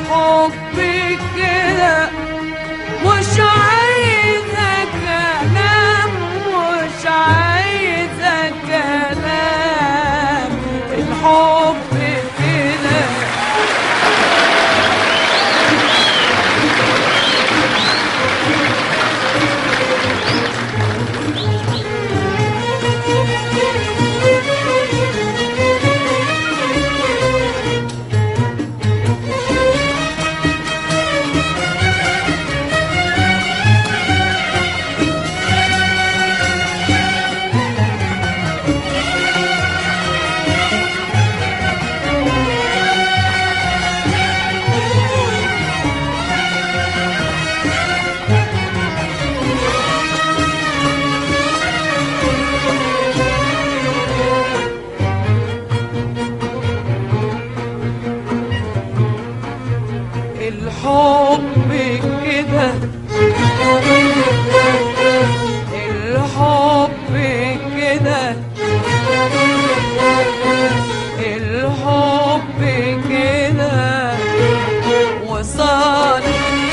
الحب كده مش عايزة كلام، مش عايزة كلام، الحب كده. الحب كده، الحب كده، الحب كده وصال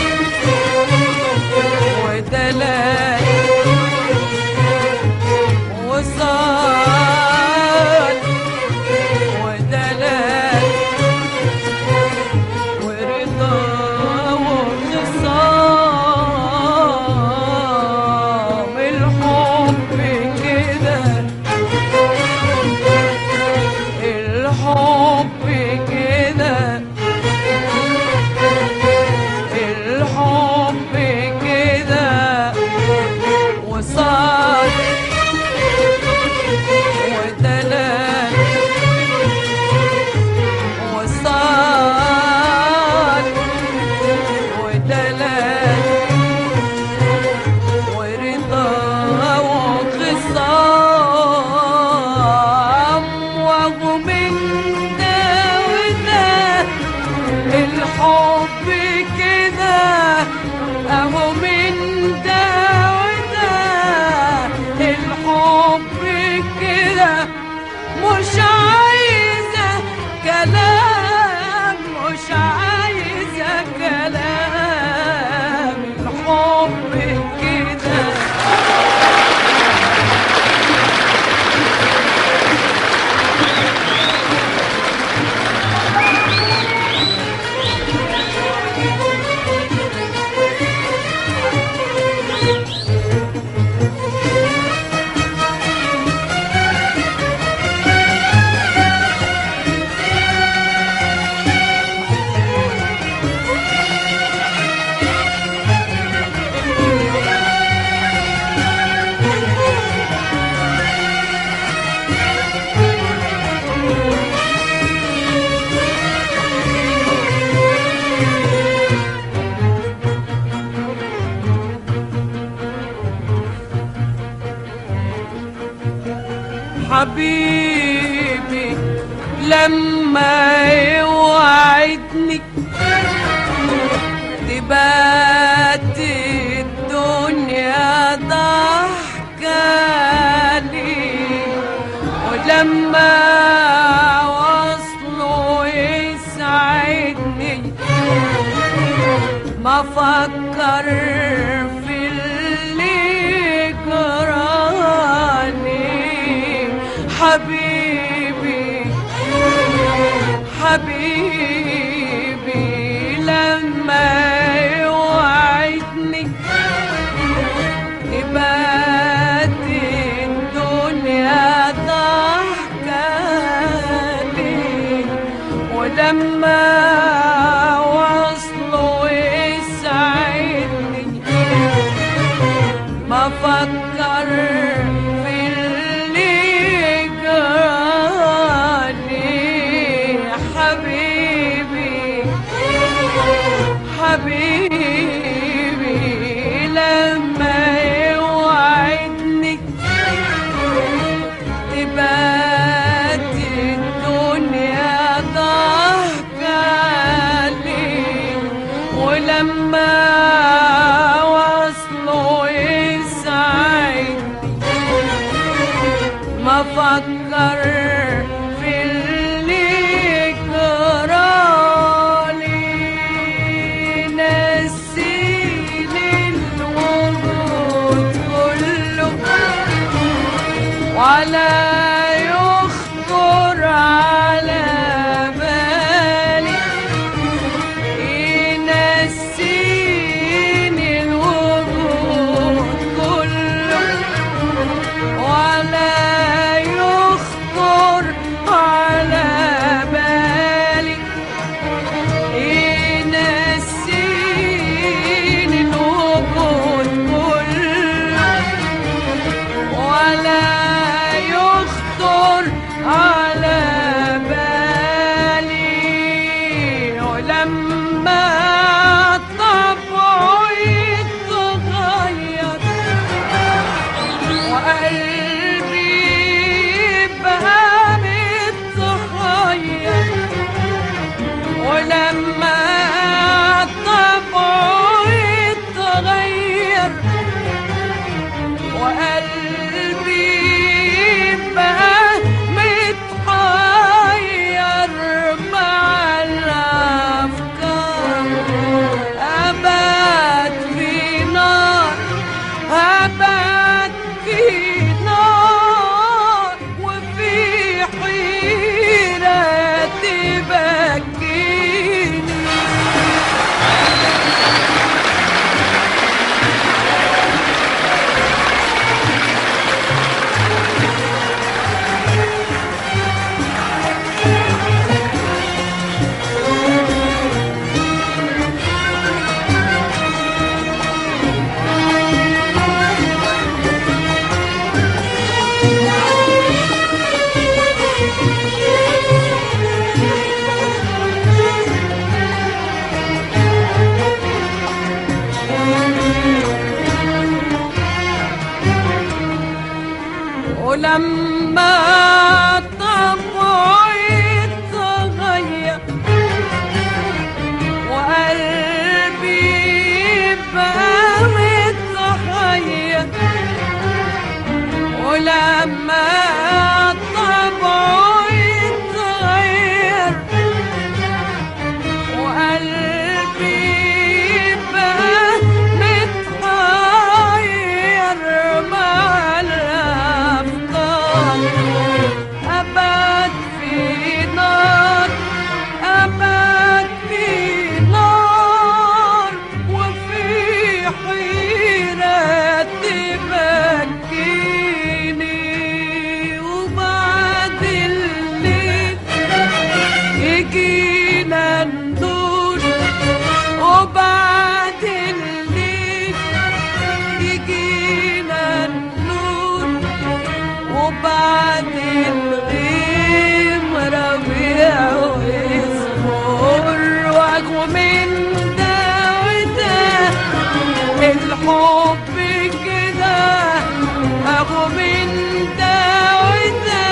ودلال، وصال ودلال ورضا وخصام. الحب كده، الحب كده، الحب كده وصال ودلال، وصال ودلال ورضا وخصام. وهو من ده وده الحب كده، اهو من ده وده الحب كده. مش عايزة كلام، مش عايزة كلام، الحب كده. حبيبي لما يوعدني تبات الدنيا ضحكالي، ولما وصله يسعدني ما فكر في اللي جرالي. حبيبي حبيبي لما يوعدني تبات الدنيا ضحكالي، ولما وصله يسعدني ما فكر في اللي جرالي. حبيبي حبيبي لما يوعدني تبات الدنيا ضحكالي، ولما وصله يسعدني ما فكر في اللي جرالي. ولا يخطر على بالي ينسيني الوجود كله، ولا يخطر على بالي ينسيني الوجود كله، ولا يخطر على بالي. ولما طبعه يتغير وقلبي بقى متغير، ولما طبعه يتغير وقلبي بقى متحير مع الأفكار، أبات في نار، أبات في نار، وفي حيرة تبكيني. ولما طبعه يتغير وقلبي بقى متحير، ولما طبعه يتغير وقلبي بقى متحير مع الأفكار، أبات في نار، أبات في نار، وفي حيرة تبكيني. وبعد الليل يجينا النور، وبعد الليل يجينا النور، وبعد الغيم ربيع ويصبر، واجوا من ده وده الحب كده، اجوا من ده وده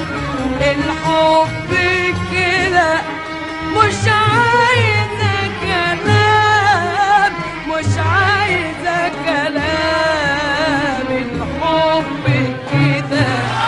الحب كده. مش عايزة كلام، مش عايزة كلام، الحب كده.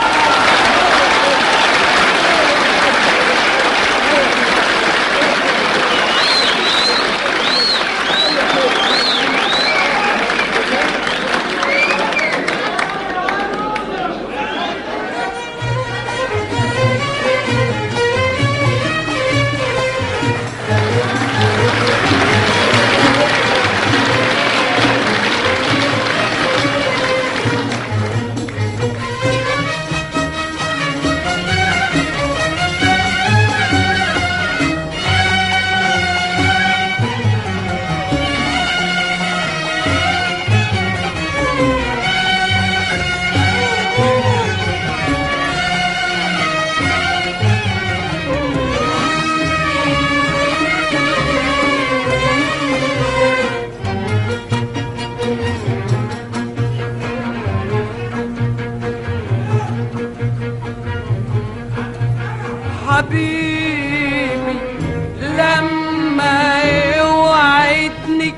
حبيبي لما يوعدني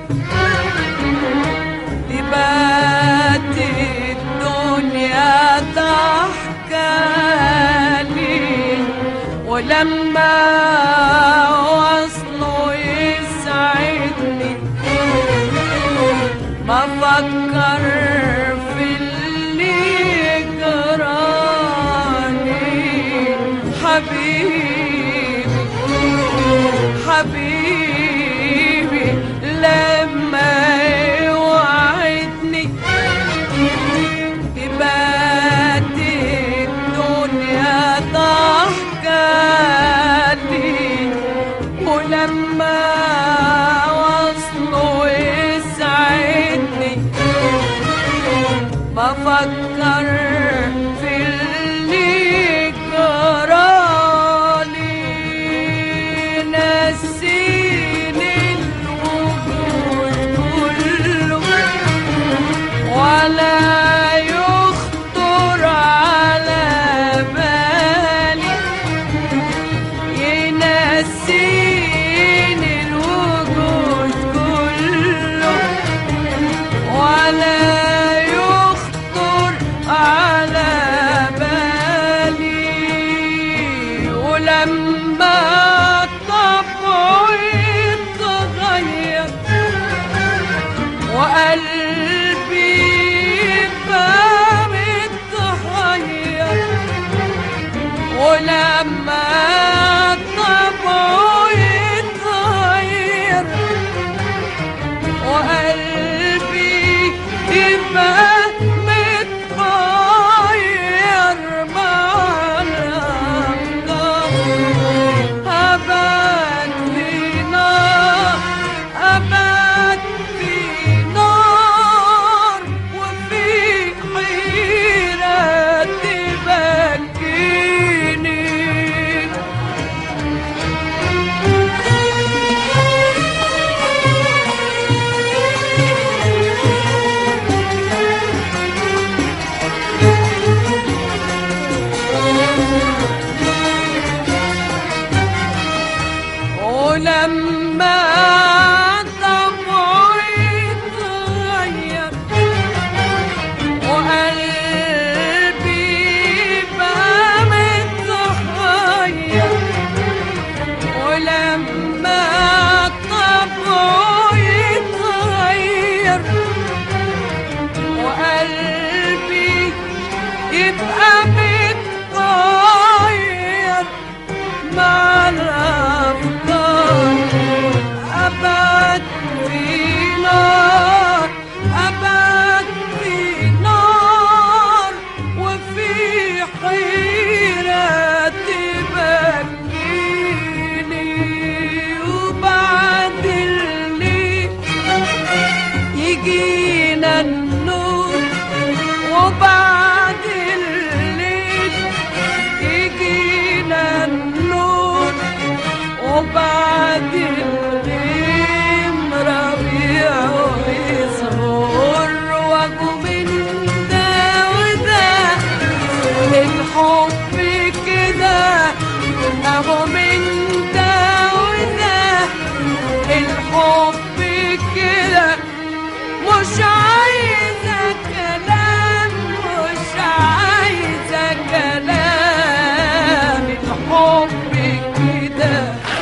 تبات الدنيا ضحكالي، ولما وصله يسعدني ما فكر في اللي جرالي. أفكر في اللي جرالي، نسيني الوجود كله ولا يخطر على بالي، ينسيني الوجود كله ولا يخطر على بالي. ولما طبعي اتغير وقلبي بقى متغير، ولما طبعي اتغير وقلبي يبقى متغير مع الأفكار، أبات في نار، أبات في نار، وفي حيرة تبكيني. ولما طبعي اتغير وقلبي بقى متغير، ولما طبعي اتغير وقلبي يبقى متغير مع الأفكار، أبات في نار، أبات في نار، وفي حيرة تبكيني. وبعد الليل يجينا النور، وبعد الليل يجينا النور، وبعد الليل ربيع يظهر، واجو من ده وده الحب كده، اهو من ده وده الحب كده، مش عايزة كلام، مش عايزة كلام، الحب كده.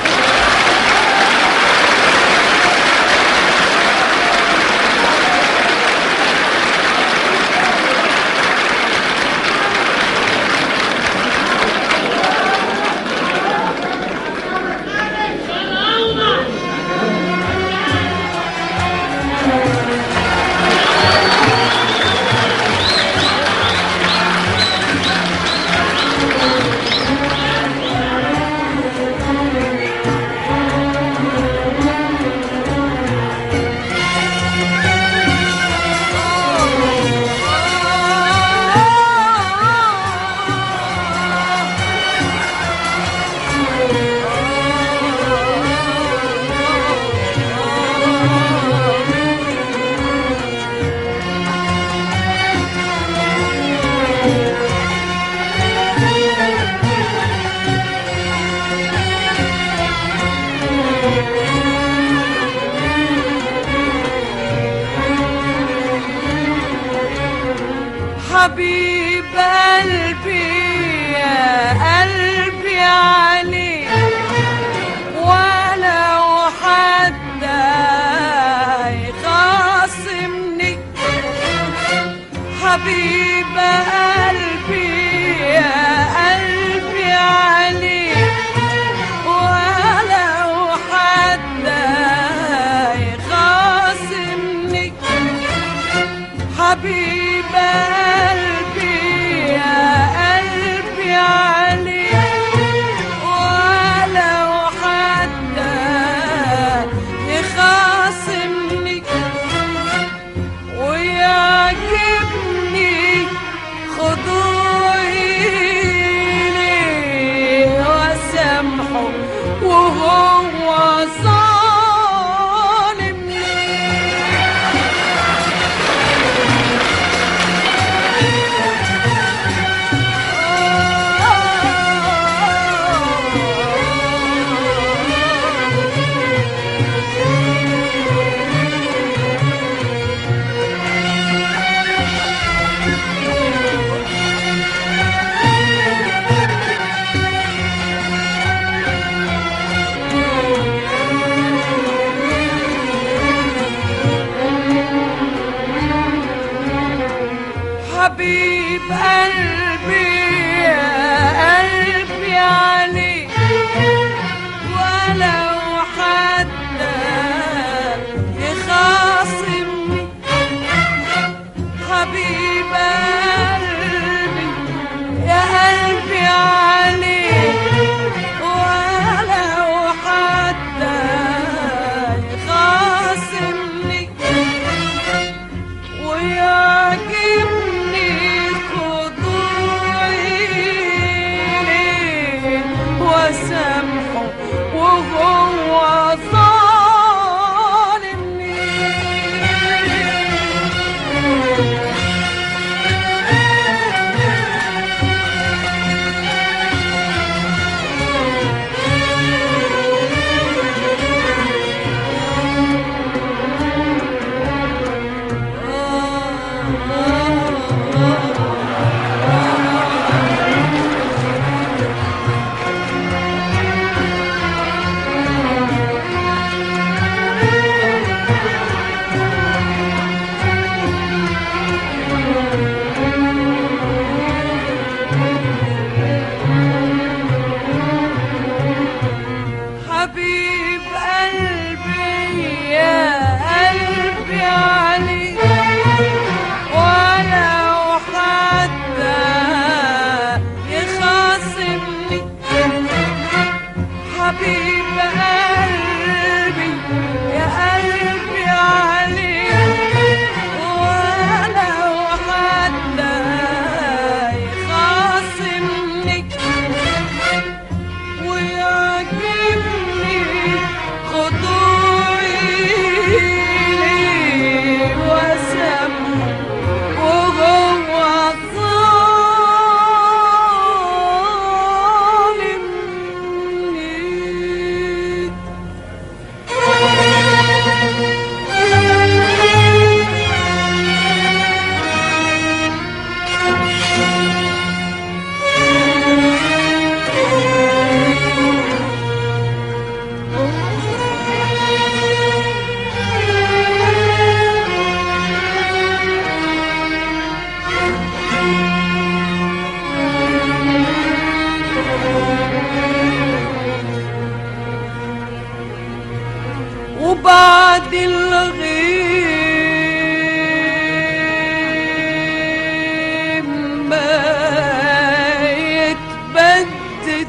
حبيب قلبي يا قلبي عليك، ولو حد يخاصمني، حبيب قلبي يا قلبي عليك، ولو حد يخاصمني، حبيب قلبي يا قلبي عليك، ولو حد يخاصمني ويعجبني حبيب قلبي يا قلبي عليك، ولو حتى يخاصمني. حبيب قلبي يا قلبي عليك، ولو حتى يخاصمني. ويعجبني خضوعي ليه وسامحه وهو ظالمني. حبيب قلبي يا قلبي عليك، ولو حتى يخاصمني. حبيب قلبي يا قلبي عليك، ولو حتى يخاصمني. ويعجبني خضوعي ليه وسامحه وهو ظالمني. وبعد الغيب ما يتبدد،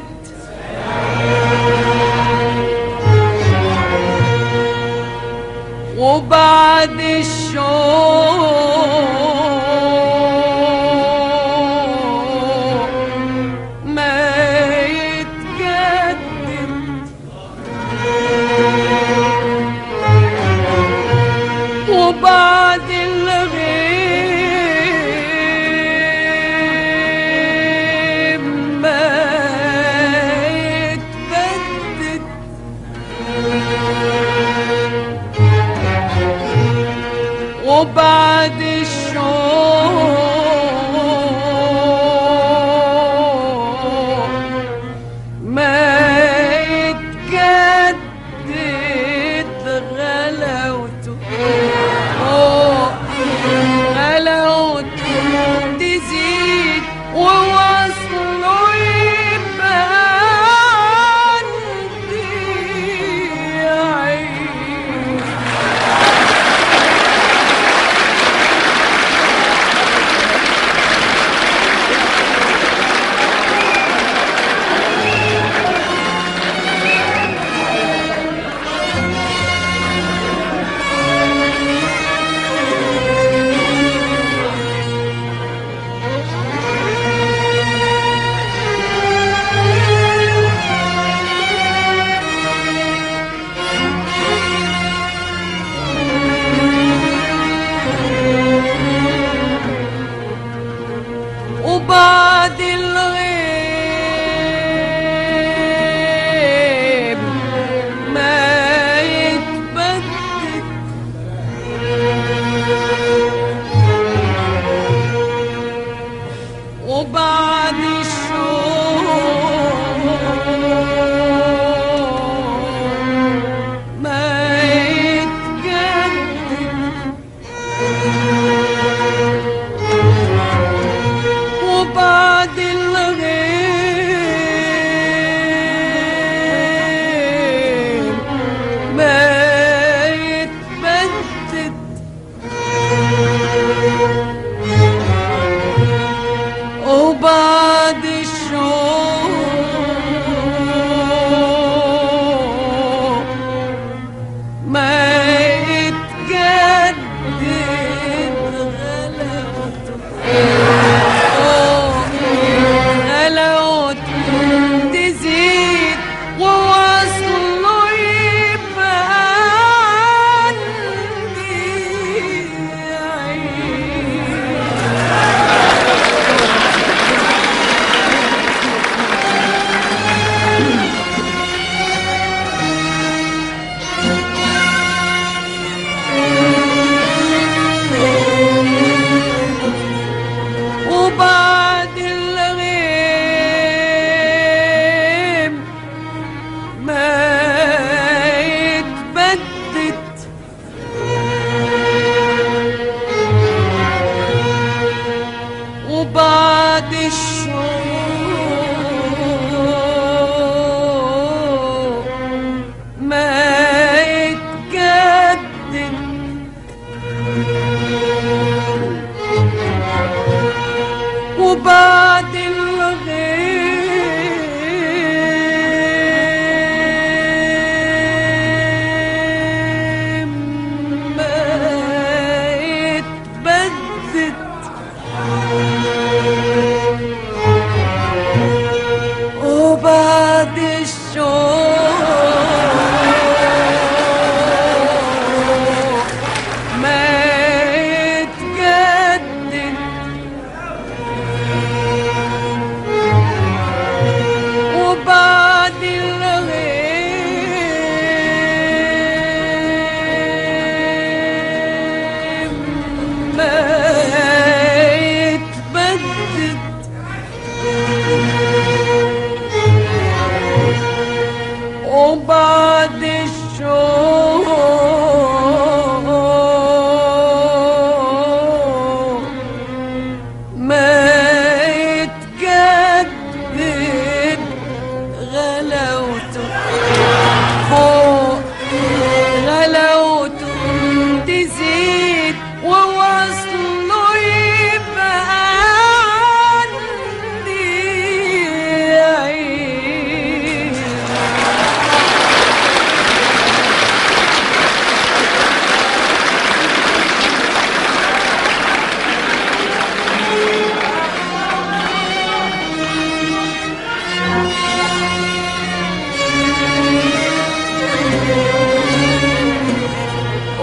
وبعد الشوق ما يتجدد. وبعد الغيب ما يتبدد. وبعد الشوق ما يتجدد. غلاوته غلاوته تزيد، ووصله يبقى عندي عيد.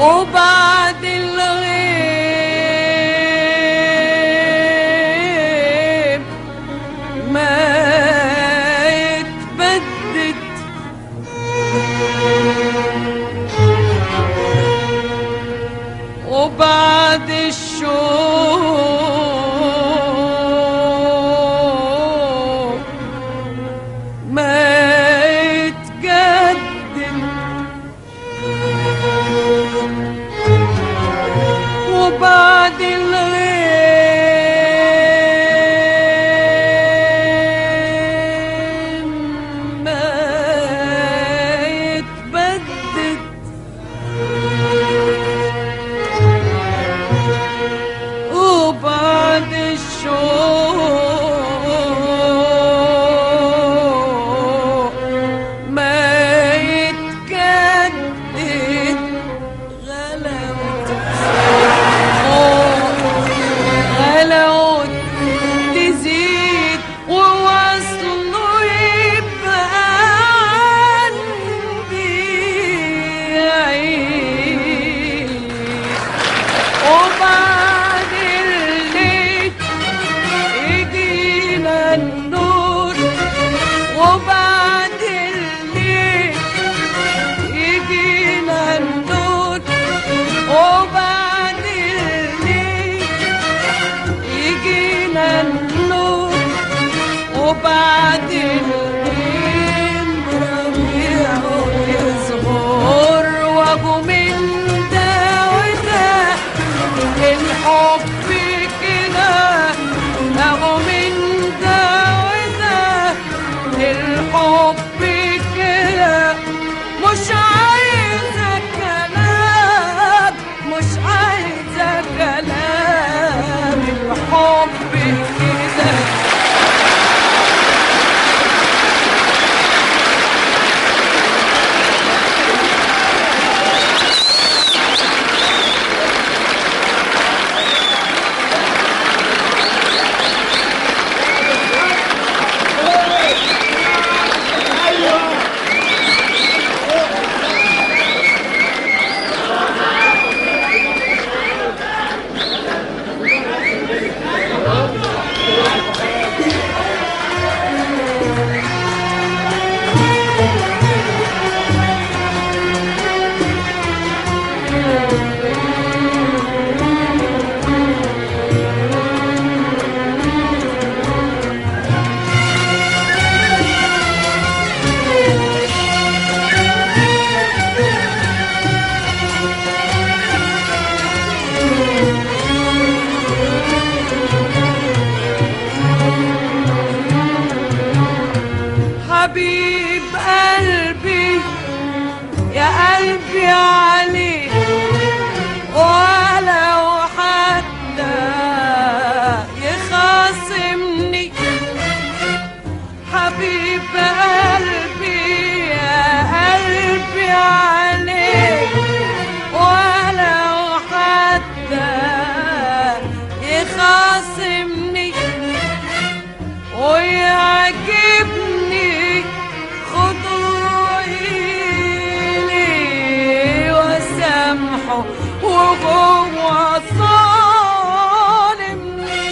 وبعد الغيب ما يتبدد، وبعد الشوق ما يتقدم، وبعد الغيب ما يتبدد، وبعد الشوق ما يتجدد. غلاوته غلاوته تزيد ووصله يبقى عندي عيد، وبعد الليل يجينا النور، وبعد الليل يجينا النور، وبعد الليل يجينا النور، وبعد الليل ربيع يظهر، واجو من ده وده الحب كده، اهو من ده وده الحب كده. مش عايزة كلام، مش عايزة كلام، الحب كده. حبيب قلبي يا قلبي عليك، ولو حتى يخاصمني. حبيب قلبي يا قلبي عليك، ولو حتى يخاصمني، ويعجبني خضوعي ليه وسامحه وهو ظالمني.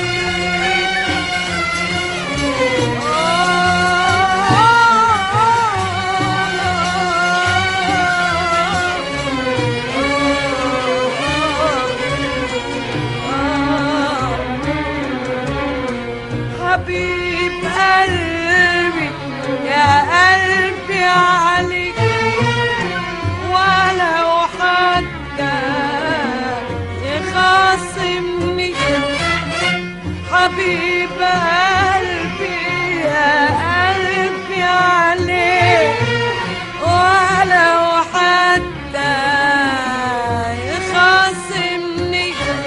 حبيب قلبي يا قلبي عليك، ولو حتى يخاصمني. حبيب قلبي يا قلبي عليك، ولو حتى يخاصمني،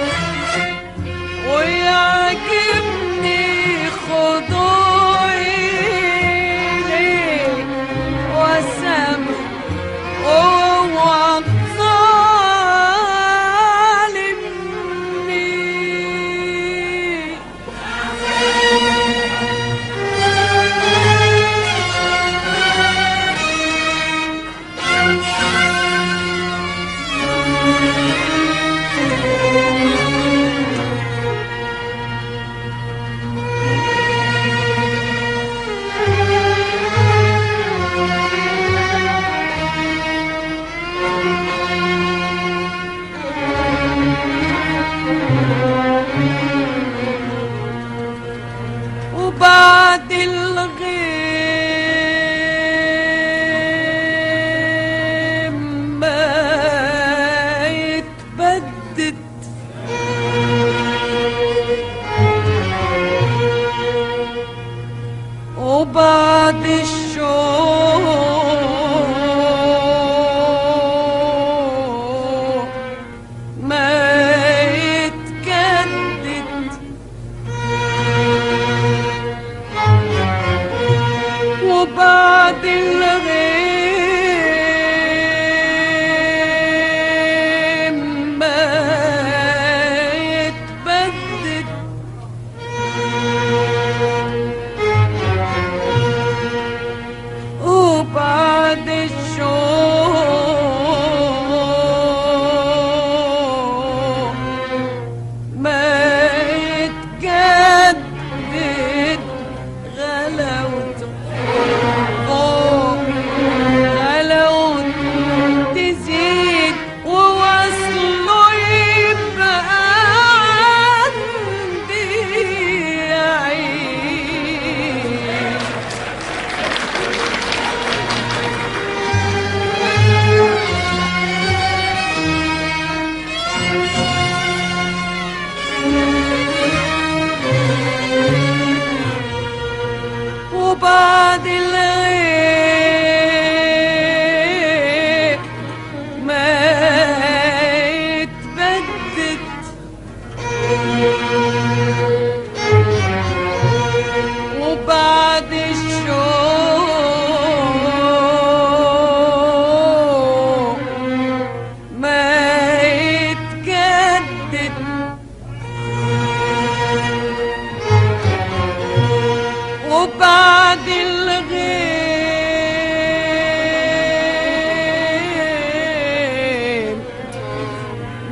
ويعجبني خضوعي ليك وسامح وهو ظالمني.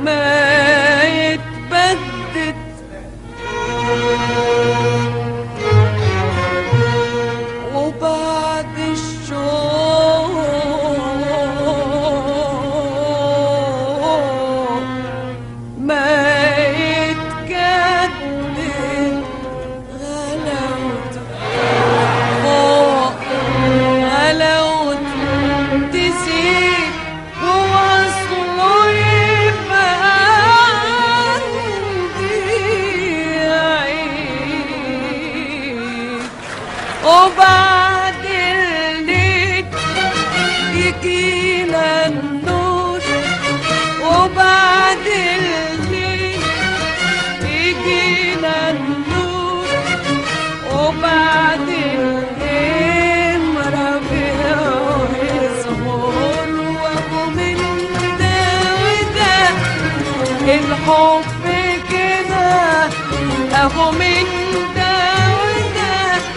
ما يتبدد وبعد الشوق ما يتجدد غلاوته فوق غلاوته تزيد ووصله يبقى عندي عيد وبعد الليل يجينا النور وبعد الليل يجينا النور وبعد الليل ربيع يصبر وابو من ده وده الحب كده اهو من ده وده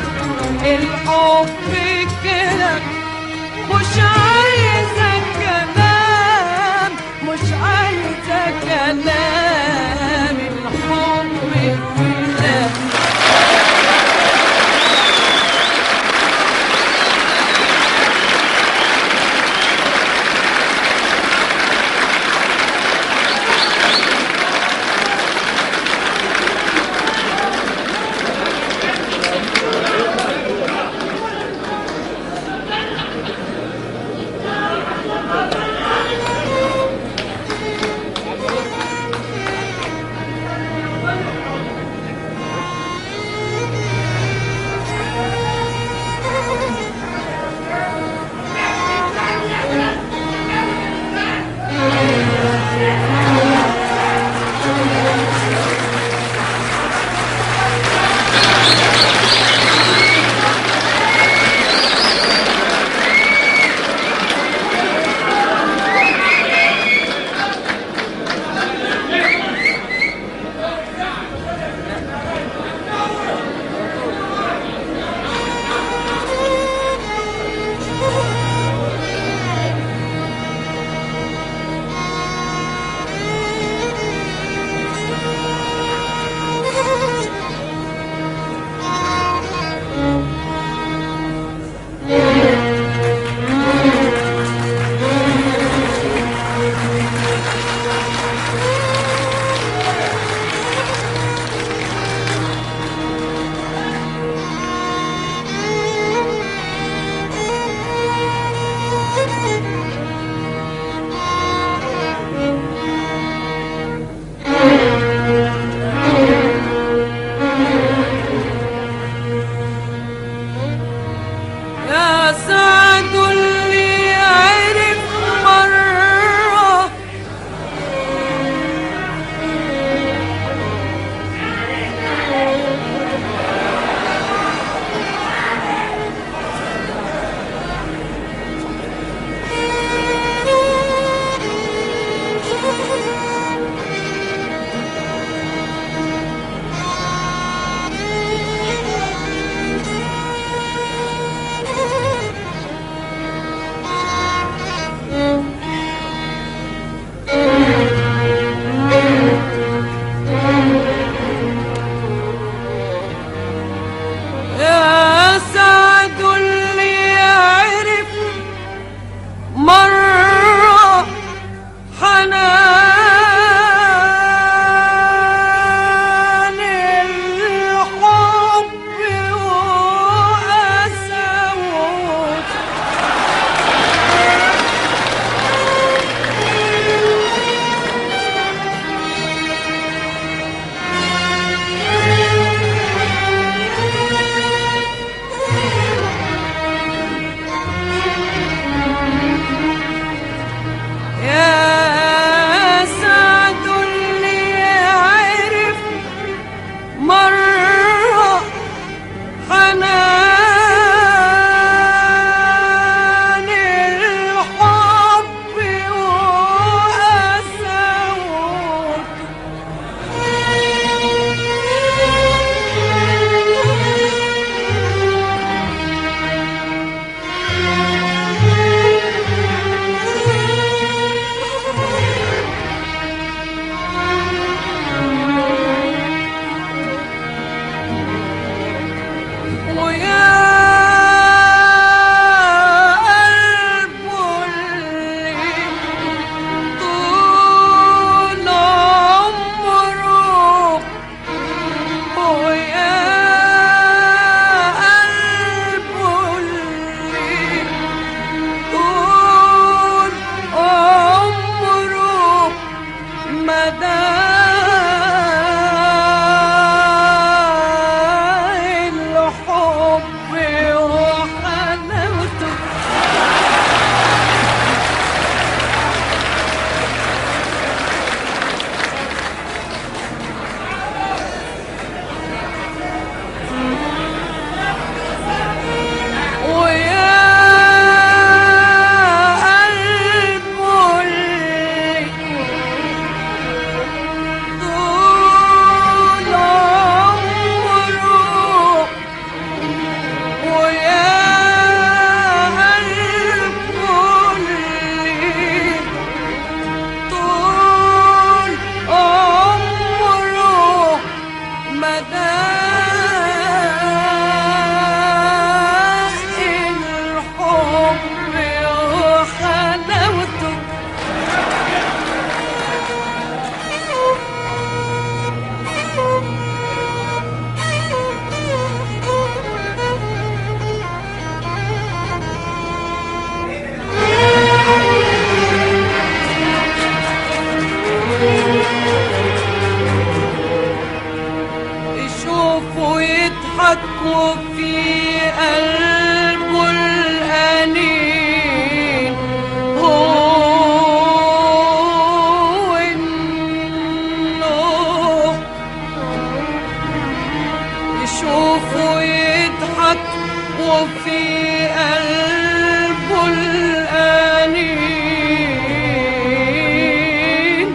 الحب كده مش عايزة كلام مش عايزة كلام الحب كده وفي قلبه الأنين هو النور، يشوفه يضحك وفي قلبه الأنين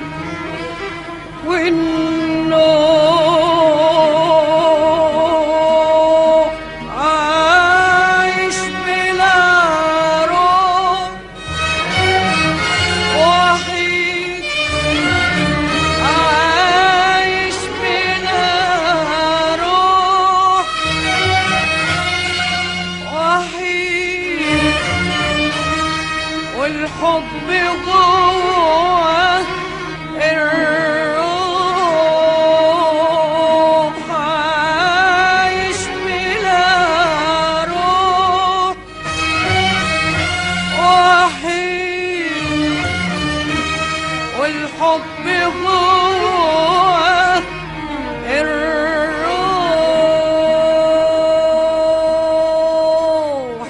والنور عايش بلا روح، وحيد عايش بلا روح، وحيد والحب جوه الروح عايش بلا روح، وحيد والحب جوه الروح.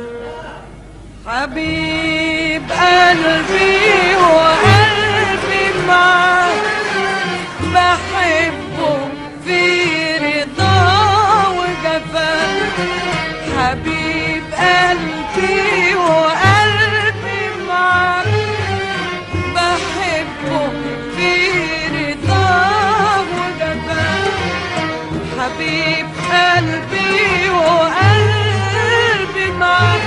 حبيب قلبي وقلبي معاه، بحبه في رضا وجفاه. حبيب قلبي وقلبي معاه، بحبه في رضا وجفاه. حبيب قلبي وقلبي معاه،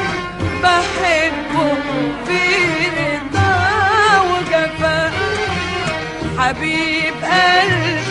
بحبه في رضا وجفاه. حبيب قلبي